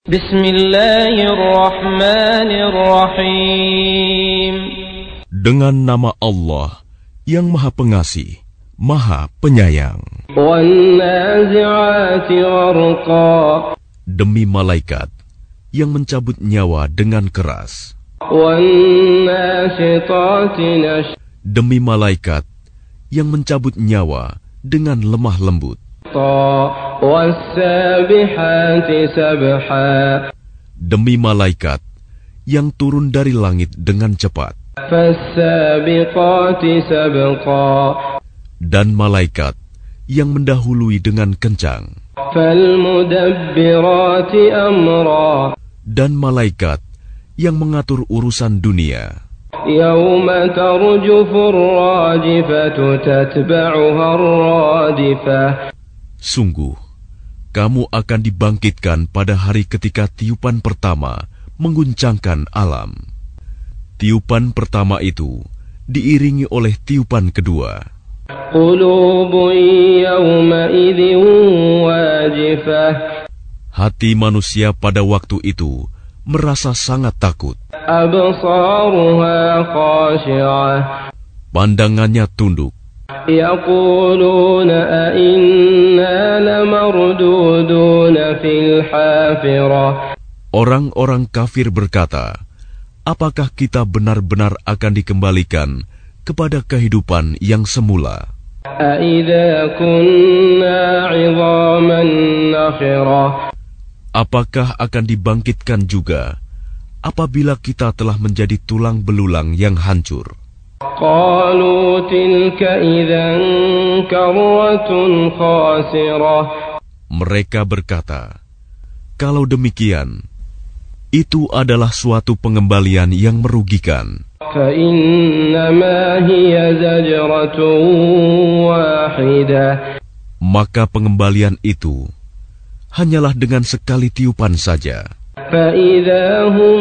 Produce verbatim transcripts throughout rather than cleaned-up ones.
Bismillahirrahmanirrahim. Dengan nama Allah yang Maha Pengasih, Maha Penyayang. Wan-nazi'ati gharqa. Demi malaikat yang mencabut nyawa dengan keras. Wan-nashitati nash. Demi malaikat yang mencabut nyawa dengan lemah lembut. Was-sabihati sabha. Demi malaikat yang turun dari langit dengan cepat. Fas-sabiqati sabqa. Dan malaikat yang mendahului dengan kencang. Fal-mudabbirati amra. Dan malaikat yang mengatur urusan dunia. Yawma tarjufu ar-rajifatu tatba'uha ar-radifah. Sungguh, kamu akan dibangkitkan pada hari ketika tiupan pertama mengguncangkan alam. Tiupan pertama itu diiringi oleh tiupan kedua. Qulubun yawma'idhin wajifah. Hati manusia pada waktu itu merasa sangat takut. Absaruha khashi'ah. Pandangannya tunduk. Yaquluna a inna lamarduduna fil hafirah. Orang-orang kafir berkata, apakah kita benar-benar akan dikembalikan kepada kehidupan yang semula? A idza kunna 'idhaman nakhirah. Apakah akan dibangkitkan juga apabila kita telah menjadi tulang belulang yang hancur? Qalu tilka idzan karratun khasirah. Mereka berkata, kalau demikian, itu adalah suatu pengembalian yang merugikan. Fa innama hiya zajratun wahidah. Maka pengembalian itu hanyalah dengan sekali tiupan saja. Fa idza hum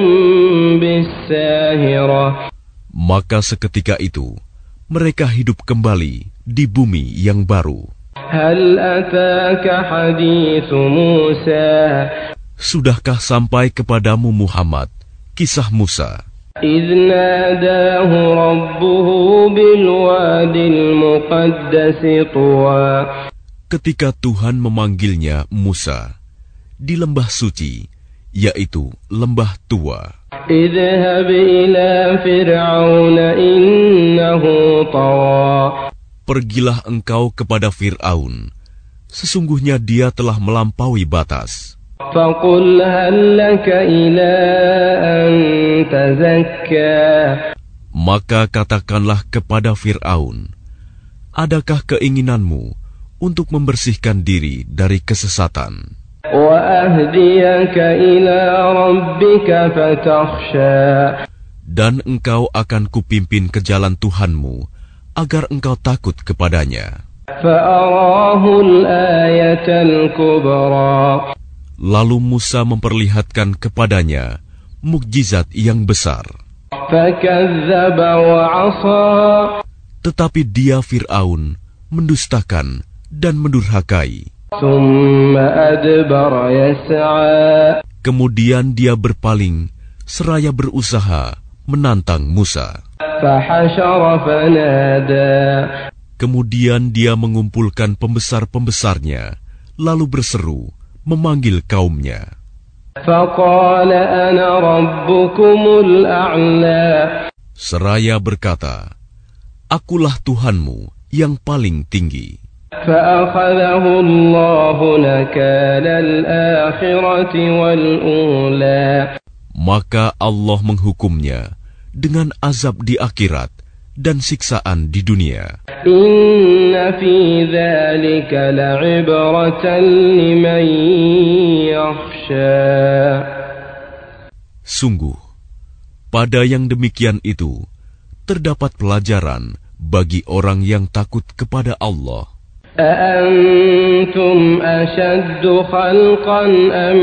bis-sahirah. Maka seketika itu mereka hidup kembali di bumi yang baru. Hal ataka haditsu Musa. Sudahkah sampai kepadamu Muhammad kisah Musa? Idz nadahu rabbuhu bil wadil muqaddasi tuwa. Ketika Tuhan memanggilnya Musa di lembah suci, yaitu lembah Tua. Idhhab ila fir'auna innahu tawa. Pergilah engkau kepada Fir'aun, sesungguhnya dia telah melampaui batas. Faqul hal laka ila an tazakka. Maka katakanlah kepada Fir'aun, adakah keinginanmu untuk membersihkan diri dari kesesatan? Wa ahdiyaka ila rabbika fatakhsha. Dan engkau akan kupimpin ke jalan Tuhanmu agar engkau takut kepadanya. Fa'arahu al-ayatal kubra. Lalu Musa memperlihatkan kepadanya mukjizat yang besar. Fakadzdzaba wa 'asa. Tetapi dia Fir'aun mendustakan dan mendurhakai. Kemudian dia berpaling seraya berusaha menantang Musa. Kemudian dia mengumpulkan pembesar-pembesarnya, lalu berseru memanggil kaumnya. Seraya berkata, akulah Tuhanmu yang paling tinggi. Maka Allah menghukumnya dengan azab di akhirat dan siksaan di dunia. Inna fi dzalika la'ibratan liman yakhsha. Sungguh, pada yang demikian itu terdapat pelajaran bagi orang yang takut kepada Allah. أأنتم أشد خلقا أم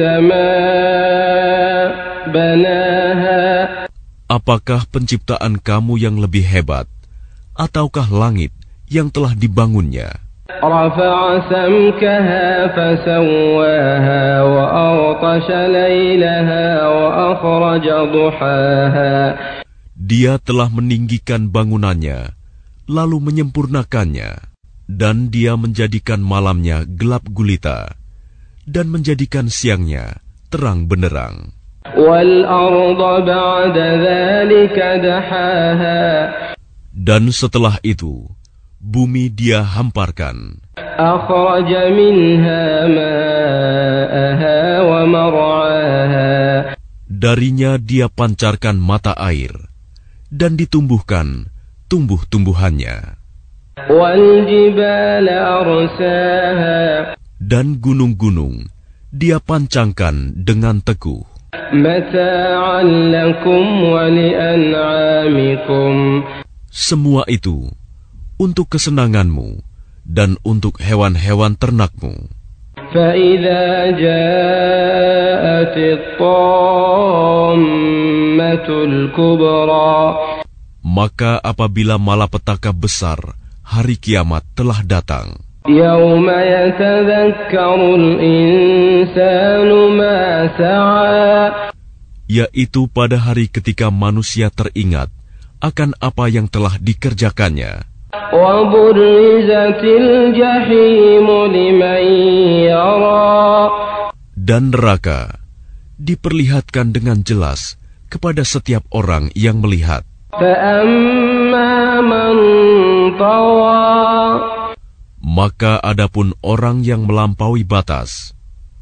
السماء بناها. Apakah penciptaan kamu yang lebih hebat, ataukah langit yang telah dibangunnya? رفع سمكها فسواها وأغطش ليلها وأخرج ضحاها. Dia telah meninggikan bangunannya, lalu menyempurnakannya, dan dia menjadikan malamnya gelap gulita, dan menjadikan siangnya terang benderang. وَالْأَرْضَ بَعْدَ ذَلِكَ دَحَاهَا. Dan setelah itu, bumi dia hamparkan. أَخْرَجَ مِنْهَا مَاءَهَا وَمَرْعَاهَا. Darinya dia pancarkan mata air, dan ditumbuhkan tumbuh-tumbuhannya. وَالْجِبَالَ أَرْسَاهَا. Dan gunung-gunung dia pancangkan dengan teguh. مَتَاعًا لَكُمْ وَلِأَنْعَامِكُمْ. Semua itu untuk kesenanganmu dan untuk hewan-hewan ternakmu. فَإِذَا جَاءَتِ الطَّامَّةُ الْكُبْرَى. Maka apabila malapetaka besar hari kiamat telah datang, يَوْمَ يَتَذَكَّرُ الْإِنسَانُ مَا سَعَى. yaitu pada hari ketika manusia teringat akan apa yang telah dikerjakannya. وَبُرِّزَتِ الْجَحِيمُ لِمَنْ يَرَى. Dan neraka diperlihatkan dengan jelas kepada setiap orang yang melihat. فَأَمَّا مَنْ طَغَى. Maka adapun orang yang melampaui batas,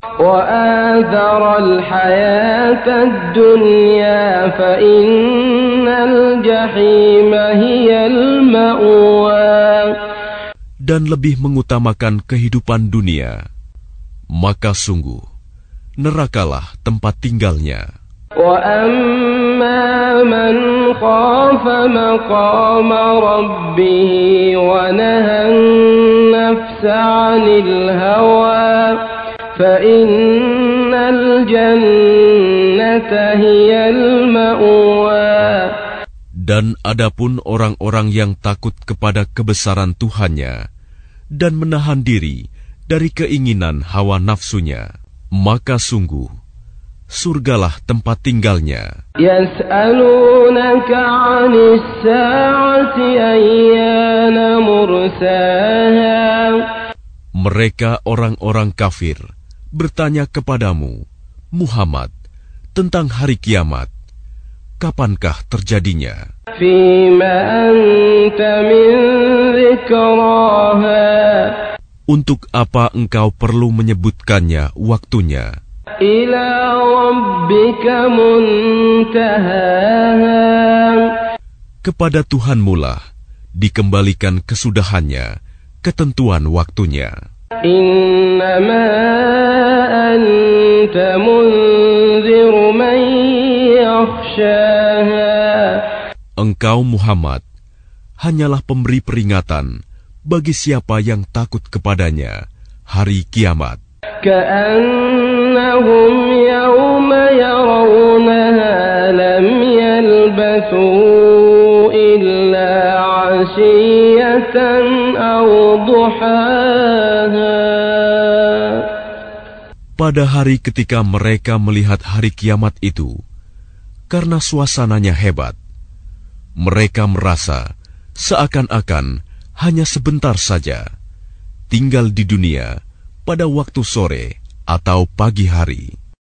وَآثَرَ الْحَيَاةَ الدُّنْيَا فَإِنَّ الْجَحِيمَ هِيَ الْمَأْوَى. dan lebih mengutamakan kehidupan dunia, maka sungguh nerakalah tempat tinggalnya. وَأَمَّا مَنْ خَافَ مَقَامَ رَبِّهِ وَنَهَى النَّفْسَ عَنِ الْهَوَى فَإِنَّ الْجَنَّةَ هِيَ الْمَأْوَى. Dan adapun orang-orang yang takut kepada kebesaran Tuhannya dan menahan diri dari keinginan hawa nafsunya, maka sungguh surgalah tempat tinggalnya. يَسْأَلُونَكَ عَنِ السَّاعَةِ أَيَّانَ مُرْسَاهَا. Mereka orang-orang kafir bertanya kepadamu, Muhammad, tentang hari kiamat. Kapankah terjadinya? فِيمَ أَنْتَ مِنْ ذِكْرَاهَا. Untuk apa engkau perlu menyebutkannya waktunya? إِلَى رَبِّكَ مُنْتَهَاهَا. Kepada Tuhanmulah dikembalikan kesudahannya, ketentuan waktunya. إِنَّمَا أَنْتَ مُنْذِرُ مَنْ يَخْشَاهَا. Engkau Muhammad hanyalah pemberi peringatan bagi siapa yang takut kepadanya hari kiamat. كَأَنَّهُمْ يَوْمَ يَرَوْنَهَا لَمْ يَلْبَثُوا إِلَّا عَشِيَّةً أَوْ ضُحَاهَا. Pada hari ketika mereka melihat hari kiamat itu, karena suasananya hebat, mereka merasa seakan-akan hanya sebentar saja tinggal di dunia pada waktu sore atau pagi hari.